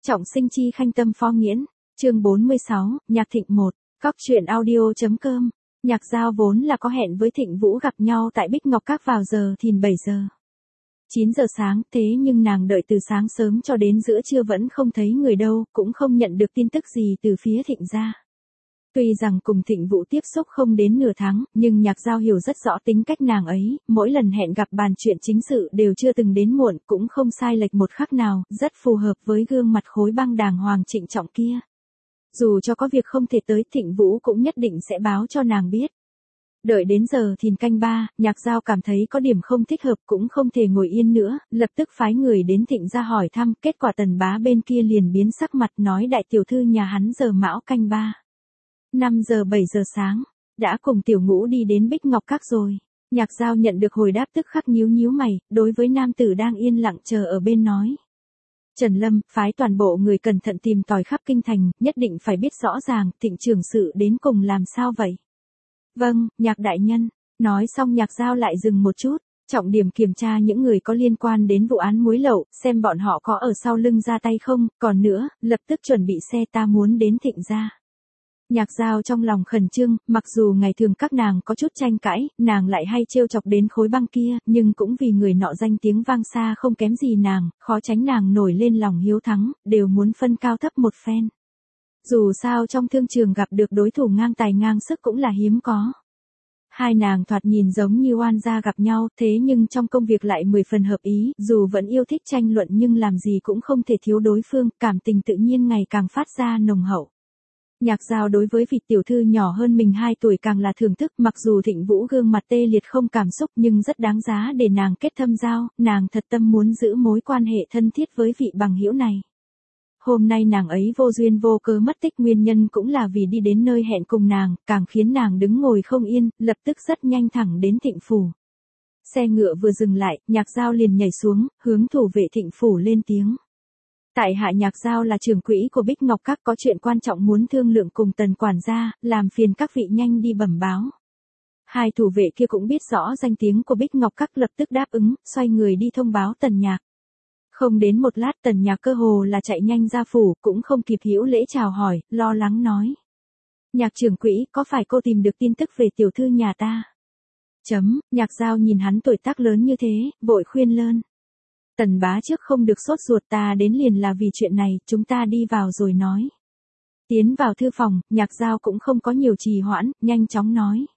Trọng sinh chi khanh tâm phó nghiễn, chương 46, Nhạc Thịnh 1, Cóc truyện audio.com. Nhạc Giao vốn là có hẹn với Thịnh Vũ gặp nhau tại Bích Ngọc Các vào giờ thìn 7 giờ. 9 giờ sáng, thế nhưng nàng đợi từ sáng sớm cho đến giữa trưa vẫn không thấy người đâu, cũng không nhận được tin tức gì từ phía Thịnh gia. Tuy rằng cùng Thịnh Vũ tiếp xúc không đến nửa tháng, nhưng Nhạc Giao hiểu rất rõ tính cách nàng ấy, mỗi lần hẹn gặp bàn chuyện chính sự đều chưa từng đến muộn, cũng không sai lệch một khắc nào, rất phù hợp với gương mặt khối băng đàng hoàng trịnh trọng kia. Dù cho có việc không thể tới, Thịnh Vũ cũng nhất định sẽ báo cho nàng biết. Đợi đến giờ thìn canh 3, Nhạc Giao cảm thấy có điểm không thích hợp, cũng không thể ngồi yên nữa, lập tức phái người đến Thịnh gia hỏi thăm, kết quả Tần bá bên kia liền biến sắc mặt nói đại tiểu thư nhà hắn giờ mão canh 3. 5 giờ 7 giờ sáng, đã cùng Tiểu Ngũ đi đến Bích Ngọc Các rồi. Nhạc Giao nhận được hồi đáp tức khắc nhíu nhíu mày, đối với nam tử đang yên lặng chờ ở bên nói. Trần Lâm, phái toàn bộ người cẩn thận tìm tòi khắp kinh thành, nhất định phải biết rõ ràng, Thịnh trưởng sự đến cùng làm sao vậy? Vâng, Nhạc đại nhân. Nói xong Nhạc Giao lại dừng một chút, trọng điểm kiểm tra những người có liên quan đến vụ án muối lậu, xem bọn họ có ở sau lưng ra tay không, còn nữa, lập tức chuẩn bị xe, ta muốn đến Thịnh gia. Nhạc Giao trong lòng khẩn trương, mặc dù ngày thường các nàng có chút tranh cãi, nàng lại hay trêu chọc đến khối băng kia, nhưng cũng vì người nọ danh tiếng vang xa không kém gì nàng, khó tránh nàng nổi lên lòng hiếu thắng, đều muốn phân cao thấp một phen. Dù sao trong thương trường gặp được đối thủ ngang tài ngang sức cũng là hiếm có. Hai nàng thoạt nhìn giống như oan gia gặp nhau, thế nhưng trong công việc lại 10 phần hợp ý, dù vẫn yêu thích tranh luận nhưng làm gì cũng không thể thiếu đối phương, cảm tình tự nhiên ngày càng phát ra nồng hậu. Nhạc Giao đối với vị tiểu thư nhỏ hơn mình 2 tuổi càng là thưởng thức, mặc dù Thịnh Vũ gương mặt tê liệt không cảm xúc nhưng rất đáng giá để nàng kết thâm giao, nàng thật tâm muốn giữ mối quan hệ thân thiết với vị bằng hữu này. Hôm nay nàng ấy vô duyên vô cớ mất tích, nguyên nhân cũng là vì đi đến nơi hẹn cùng nàng, càng khiến nàng đứng ngồi không yên, lập tức rất nhanh thẳng đến Thịnh phủ. Xe ngựa vừa dừng lại, Nhạc Giao liền nhảy xuống, hướng thủ vệ Thịnh phủ lên tiếng. Tại hạ Nhạc Giao là trưởng quỹ của Bích Ngọc Các, có chuyện quan trọng muốn thương lượng cùng Tần quản gia, làm phiền các vị nhanh đi bẩm báo. Hai thủ vệ kia cũng biết rõ danh tiếng của Bích Ngọc Các, lập tức đáp ứng, xoay người đi thông báo Tần Nhạc. Không đến một lát Tần Nhạc cơ hồ là chạy nhanh ra phủ, cũng không kịp hữu lễ chào hỏi, lo lắng nói. Nhạc trưởng quỹ, có phải cô tìm được tin tức về tiểu thư nhà ta? Nhạc Giao nhìn hắn tuổi tác lớn như thế, vội khuyên lơn. Tần bá trước không được sốt ruột, ta đến liền là vì chuyện này, chúng ta đi vào rồi nói. Tiến vào thư phòng, Nhạc Giao cũng không có nhiều trì hoãn, nhanh chóng nói.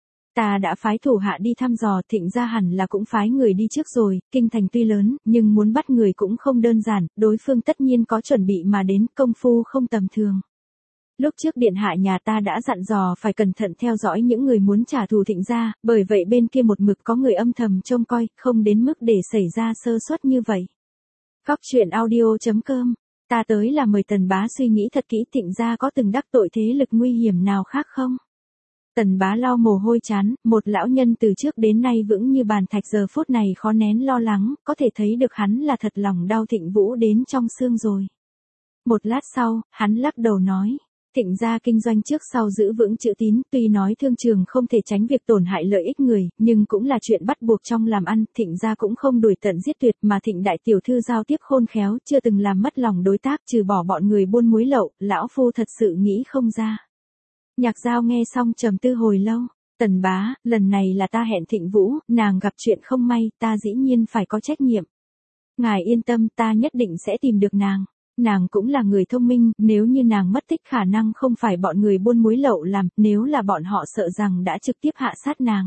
Ta đã phái thủ hạ đi thăm dò, Thịnh gia hẳn là cũng phái người đi trước rồi, kinh thành tuy lớn, nhưng muốn bắt người cũng không đơn giản, đối phương tất nhiên có chuẩn bị mà đến, công phu không tầm thường. Lúc trước điện hạ nhà ta đã dặn dò phải cẩn thận theo dõi những người muốn trả thù Thịnh gia, bởi vậy bên kia một mực có người âm thầm trông coi, không đến mức để xảy ra sơ suất như vậy. Cóc truyện audio.com. Ta tới là mời Tần bá suy nghĩ thật kỹ, Thịnh gia có từng đắc tội thế lực nguy hiểm nào khác không? Tần bá lau mồ hôi chán, một lão nhân từ trước đến nay vững như bàn thạch giờ phút này khó nén lo lắng, có thể thấy được hắn là thật lòng đau Thịnh Vũ đến trong xương rồi. Một lát sau, hắn lắc đầu nói. Thịnh gia kinh doanh trước sau giữ vững chữ tín, tuy nói thương trường không thể tránh việc tổn hại lợi ích người, nhưng cũng là chuyện bắt buộc trong làm ăn, Thịnh gia cũng không đuổi tận giết tuyệt, mà Thịnh đại tiểu thư giao tiếp khôn khéo, chưa từng làm mất lòng đối tác, trừ bỏ bọn người buôn muối lậu, lão phu thật sự nghĩ không ra. Nhạc Giao nghe xong trầm tư hồi lâu. Tần bá, lần này là ta hẹn Thịnh Vũ, nàng gặp chuyện không may, ta dĩ nhiên phải có trách nhiệm. Ngài yên tâm, ta nhất định sẽ tìm được nàng. Nàng cũng là người thông minh, nếu như nàng mất tích khả năng không phải bọn người buôn muối lậu làm, nếu là bọn họ sợ rằng đã trực tiếp hạ sát nàng.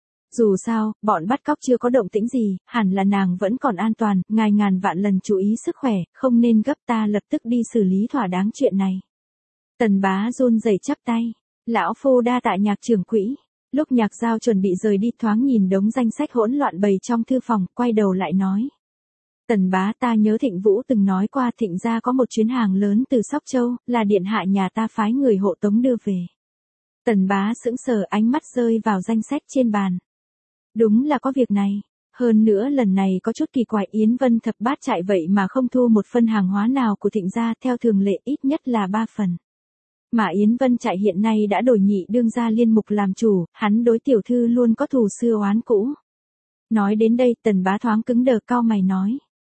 Dù sao, bọn bắt cóc chưa có động tĩnh gì, hẳn là nàng vẫn còn an toàn, ngài ngàn vạn lần chú ý sức khỏe, không nên gấp, ta lập tức đi xử lý thỏa đáng chuyện này. Tần bá run rẩy chắp tay, lão phu đa tạ Nhạc trưởng quỹ. Lúc Nhạc Giao chuẩn bị rời đi thoáng nhìn đống danh sách hỗn loạn bày trong thư phòng, quay đầu lại nói. Tần bá, ta nhớ Thịnh Vũ từng nói qua Thịnh gia có một chuyến hàng lớn từ Sóc Châu, là điện hạ nhà ta phái người hộ tống đưa về. Tần bá sững sờ, ánh mắt rơi vào danh sách trên bàn. Đúng là có việc này. Hơn nữa lần này có chút kỳ quái, Yến Vân thập bát trại vậy mà không thu một phân hàng hóa nào của Thịnh gia, theo thường lệ ít nhất là 3 phần. Mà Yến Vân trại hiện nay đã đổi nhị đương gia Liên Mục làm chủ, hắn đối tiểu thư luôn có thù xưa oán cũ. Nói đến đây Tần bá thoáng cứng đờ, cau mày nói.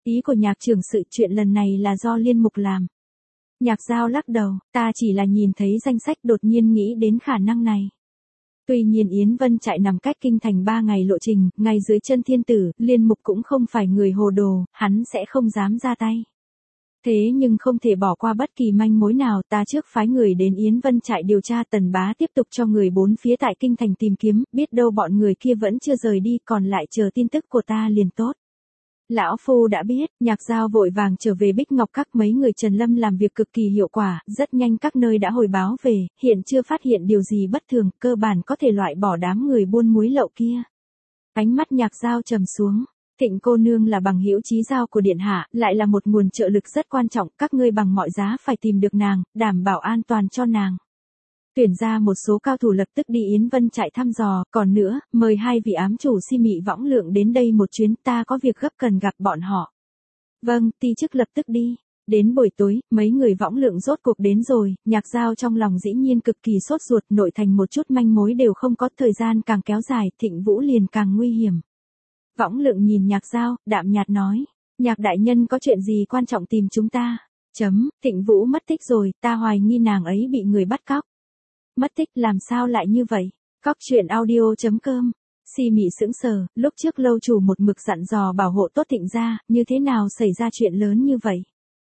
Ý của nhạc trưởng sự chuyện lần này là do Liên Mục làm. Nhạc Giao lắc đầu, ta chỉ là nhìn thấy danh sách đột nhiên nghĩ đến khả năng này. Tuy nhiên Yến Vân Trại nằm cách kinh thành 3 ngày lộ trình, ngay dưới chân thiên tử, Liên Mục cũng không phải người hồ đồ, hắn sẽ không dám ra tay. Thế nhưng không thể bỏ qua bất kỳ manh mối nào, ta trước phái người đến Yến Vân Trại điều tra, Tần Bá tiếp tục cho người bốn phía tại kinh thành tìm kiếm, biết đâu bọn người kia vẫn chưa rời đi, còn lại chờ tin tức của ta liền tốt. Lão Phu đã biết, Nhạc Giao vội vàng trở về Bích Ngọc Các, mấy người Trần Lâm làm việc cực kỳ hiệu quả, rất nhanh các nơi đã hồi báo về, hiện chưa phát hiện điều gì bất thường, cơ bản có thể loại bỏ đám người buôn muối lậu kia. Ánh mắt Nhạc Giao trầm xuống, Thịnh cô nương là bằng hữu chí giao của điện hạ, lại là một nguồn trợ lực rất quan trọng, các ngươi bằng mọi giá phải tìm được nàng, đảm bảo an toàn cho nàng. Tuyển ra một số cao thủ lập tức đi Yến Vân Trại thăm dò, còn nữa, mời 2 vị ám chủ Si Mị Võng Lượng đến đây một chuyến, ta có việc gấp cần gặp bọn họ. Vâng, ti chức lập tức đi. Đến buổi tối, mấy người Võng Lượng rốt cuộc đến rồi, Nhạc Giao trong lòng dĩ nhiên cực kỳ sốt ruột, nội thành một chút manh mối đều không có, thời gian càng kéo dài, Thịnh Vũ liền càng nguy hiểm. Võng Lượng nhìn Nhạc Giao, đạm nhạt nói, Nhạc đại nhân có chuyện gì quan trọng tìm chúng ta? Thịnh Vũ mất tích rồi, ta hoài nghi nàng ấy bị người bắt cóc. Mất tích làm sao lại như vậy? Cóc truyện audio.com. Si Mị sững sờ, lúc trước lâu chủ một mực dặn dò bảo hộ tốt Thịnh gia, như thế nào xảy ra chuyện lớn như vậy?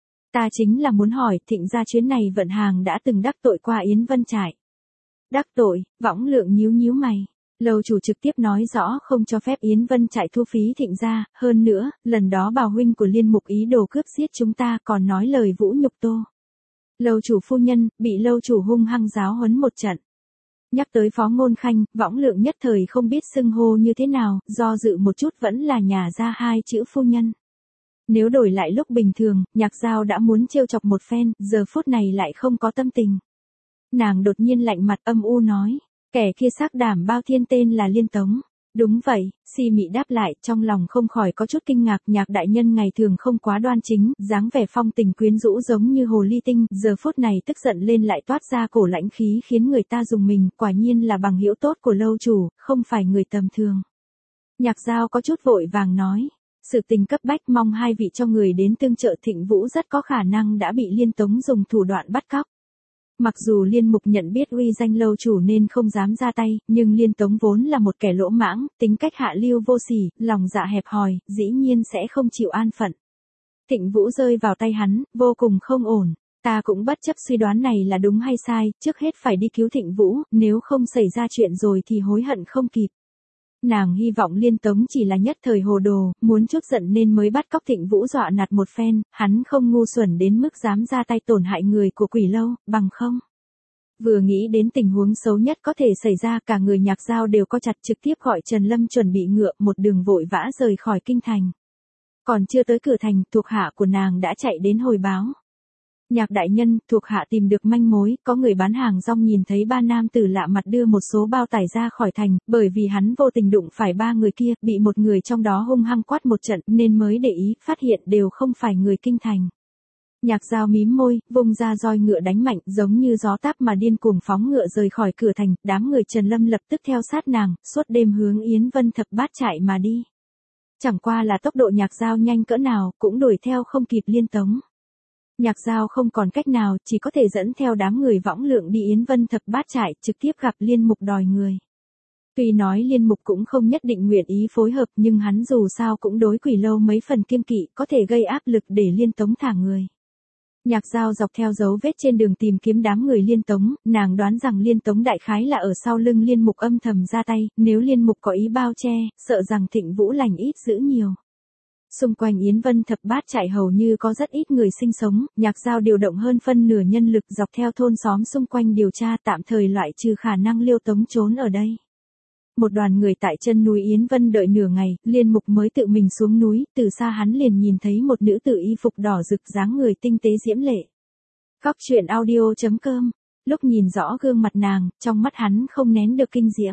Ta chính là muốn hỏi, Thịnh gia chuyến này vận hàng đã từng đắc tội qua Yến Vân Trại. Đắc tội? Võng Lượng nhíu mày. Lâu chủ trực tiếp nói rõ không cho phép Yến Vân Trại thu phí Thịnh gia, hơn nữa, lần đó bảo huynh của Liên Mục ý đồ cướp giết chúng ta, còn nói lời vũ nhục tô. Lâu chủ phu nhân, bị lâu chủ hung hăng giáo huấn một trận. Nhắc tới Phó Ngôn Khanh, Võng Lượng nhất thời không biết xưng hô như thế nào, do dự một chút vẫn là nhả ra 2 chữ phu nhân. Nếu đổi lại lúc bình thường, Nhạc Giao đã muốn trêu chọc một phen, giờ phút này lại không có tâm tình. Nàng đột nhiên lạnh mặt âm u nói, kẻ kia xác đảm bao thiên tên là Liên Tống. Đúng vậy, Si Mị đáp lại, trong lòng không khỏi có chút kinh ngạc, Nhạc đại nhân ngày thường không quá đoan chính, dáng vẻ phong tình quyến rũ giống như hồ ly tinh, giờ phút này tức giận lên lại toát ra cổ lãnh khí khiến người ta dùng mình, quả nhiên là bằng hữu tốt của lâu chủ, không phải người tầm thường. Nhạc Giao có chút vội vàng nói, sự tình cấp bách, mong 2 vị cho người đến tương trợ, Thịnh Vũ rất có khả năng đã bị Liên Tống dùng thủ đoạn bắt cóc. Mặc dù Liên Mục nhận biết uy danh lâu chủ nên không dám ra tay, nhưng Liên Tống vốn là một kẻ lỗ mãng, tính cách hạ lưu vô sỉ, lòng dạ hẹp hòi, dĩ nhiên sẽ không chịu an phận. Thịnh Vũ rơi vào tay hắn, vô cùng không ổn. Ta cũng bất chấp suy đoán này là đúng hay sai, trước hết phải đi cứu Thịnh Vũ, nếu không xảy ra chuyện rồi thì hối hận không kịp. Nàng hy vọng Liên Tống chỉ là nhất thời hồ đồ, muốn chút giận nên mới bắt cóc Thịnh Vũ dọa nạt một phen, hắn không ngu xuẩn đến mức dám ra tay tổn hại người của Quỷ Lâu, bằng không. Vừa nghĩ đến tình huống xấu nhất có thể xảy ra, cả người Nhạc Giao đều co chặt, trực tiếp gọi Trần Lâm chuẩn bị ngựa, một đường vội vã rời khỏi kinh thành. Còn chưa tới cửa thành, thuộc hạ của nàng đã chạy đến hồi báo. Nhạc đại nhân, thuộc hạ tìm được manh mối, có người bán hàng rong nhìn thấy 3 nam tử lạ mặt đưa một số bao tải ra khỏi thành, bởi vì hắn vô tình đụng phải 3 người kia, bị một người trong đó hung hăng quát một trận nên mới để ý, phát hiện đều không phải người kinh thành. Nhạc Giao mím môi, vung ra roi ngựa đánh mạnh, giống như gió táp mà điên cuồng phóng ngựa rời khỏi cửa thành, đám người Trần Lâm lập tức theo sát nàng, suốt đêm hướng Yến Vân Thập Bát Trại mà đi. Chẳng qua là tốc độ Nhạc Giao nhanh cỡ nào, cũng đuổi theo không kịp Liên Tống. Nhạc Giao không còn cách nào, chỉ có thể dẫn theo đám người Võng Lượng đi Yến Vân Thập Bát Trại, trực tiếp gặp Liên Mục đòi người. Tuy nói Liên Mục cũng không nhất định nguyện ý phối hợp, nhưng hắn dù sao cũng đối Quỷ Lâu mấy phần kiêng kỵ, có thể gây áp lực để Liên Tống thả người. Nhạc Giao dọc theo dấu vết trên đường tìm kiếm đám người Liên Tống, nàng đoán rằng Liên Tống đại khái là ở sau lưng Liên Mục âm thầm ra tay, nếu Liên Mục có ý bao che, sợ rằng Thịnh Vũ lành ít dữ nhiều. Xung quanh Yến Vân Thập Bát Trại hầu như có rất ít người sinh sống, Nhạc Giao điều động hơn phân nửa nhân lực dọc theo thôn xóm xung quanh điều tra, tạm thời loại trừ khả năng Liêu Tống trốn ở đây. Một đoàn người tại chân núi Yến Vân đợi nửa ngày, Liên Mục mới tự mình xuống núi, từ xa hắn liền nhìn thấy một nữ tử y phục đỏ rực dáng người tinh tế diễm lệ. Cóc truyện audio.com. Lúc nhìn rõ gương mặt nàng, trong mắt hắn không nén được kinh diễm.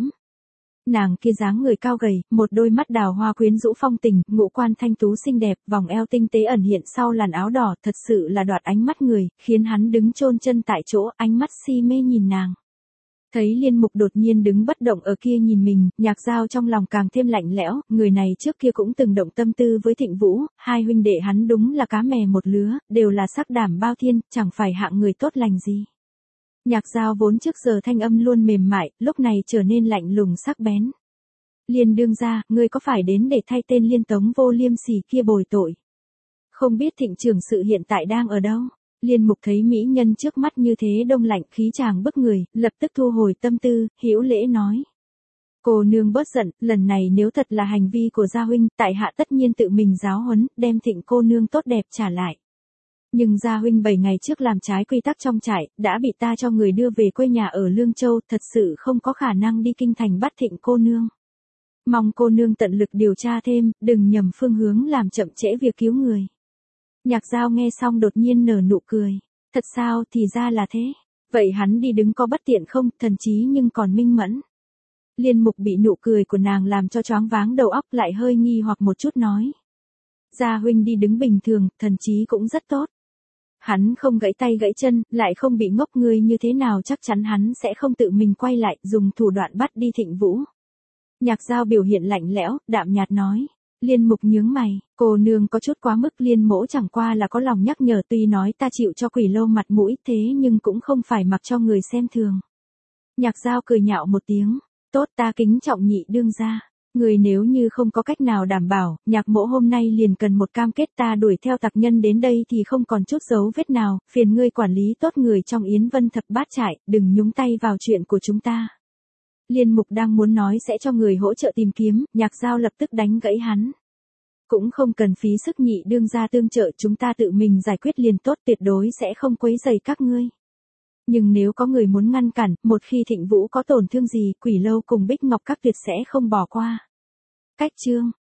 Nàng kia dáng người cao gầy, một đôi mắt đào hoa quyến rũ phong tình, ngũ quan thanh tú xinh đẹp, vòng eo tinh tế ẩn hiện sau làn áo đỏ, thật sự là đoạt ánh mắt người, khiến hắn đứng chôn chân tại chỗ, ánh mắt si mê nhìn nàng. Thấy Liên Mục đột nhiên đứng bất động ở kia nhìn mình, Nhạc Giao trong lòng càng thêm lạnh lẽo, người này trước kia cũng từng động tâm tư với Thịnh Vũ, hai huynh đệ hắn đúng là cá mè một lứa, đều là sắc đảm bao thiên, chẳng phải hạng người tốt lành gì. Nhạc Giao vốn trước giờ thanh âm luôn mềm mại, lúc này trở nên lạnh lùng sắc bén. Liên đương gia, ngươi có phải đến để thay tên Liên Tống vô liêm sỉ kia bồi tội? Không biết Thịnh trưởng sự hiện tại đang ở đâu? Liên Mục thấy mỹ nhân trước mắt như thế đông lạnh khí chàng bức người, lập tức thu hồi tâm tư, hữu lễ nói. Cô nương bớt giận, lần này nếu thật là hành vi của gia huynh, tại hạ tất nhiên tự mình giáo huấn, đem Thịnh cô nương tốt đẹp trả lại. Nhưng gia huynh 7 ngày trước làm trái quy tắc trong trại, đã bị ta cho người đưa về quê nhà ở Lương Châu, thật sự không có khả năng đi kinh thành bắt Thịnh cô nương. Mong cô nương tận lực điều tra thêm, đừng nhầm phương hướng làm chậm trễ việc cứu người. Nhạc Giao nghe xong đột nhiên nở nụ cười. Thật sao, thì ra là thế. Vậy hắn đi đứng có bất tiện không, thần trí nhưng còn minh mẫn. Liên Mục bị nụ cười của nàng làm cho choáng váng đầu óc, lại hơi nghi hoặc một chút nói. Gia huynh đi đứng bình thường, thần trí cũng rất tốt. Hắn không gãy tay gãy chân, lại không bị ngốc, người như thế nào chắc chắn hắn sẽ không tự mình quay lại, dùng thủ đoạn bắt đi Thịnh Vũ. Nhạc Giao biểu hiện lạnh lẽo, đạm nhạt nói. Liên Mục nhướng mày, cô nương có chút quá mức, Liên mỗ chẳng qua là có lòng nhắc nhở, tuy nói ta chịu cho Quỷ Lâu mặt mũi, thế nhưng cũng không phải mặc cho người xem thường. Nhạc Giao cười nhạo một tiếng, tốt, ta kính trọng nhị đương gia. Người nếu như không có cách nào đảm bảo, Nhạc mỗ hôm nay liền cần một cam kết, ta đuổi theo tặc nhân đến đây thì không còn chút dấu vết nào, phiền ngươi quản lý tốt người trong Yến Vân Thập Bát Trại, đừng nhúng tay vào chuyện của chúng ta. Liên Mục đang muốn nói sẽ cho người hỗ trợ tìm kiếm, Nhạc Giao lập tức đánh gãy hắn. Cũng không cần phí sức nhị đương gia tương trợ, chúng ta tự mình giải quyết liền tốt, tuyệt đối sẽ không quấy rầy các ngươi. Nhưng nếu có người muốn ngăn cản, một khi Thịnh Vũ có tổn thương gì, Quỷ Lâu cùng Bích Ngọc Các tuyệt sẽ không bỏ qua. Cách chương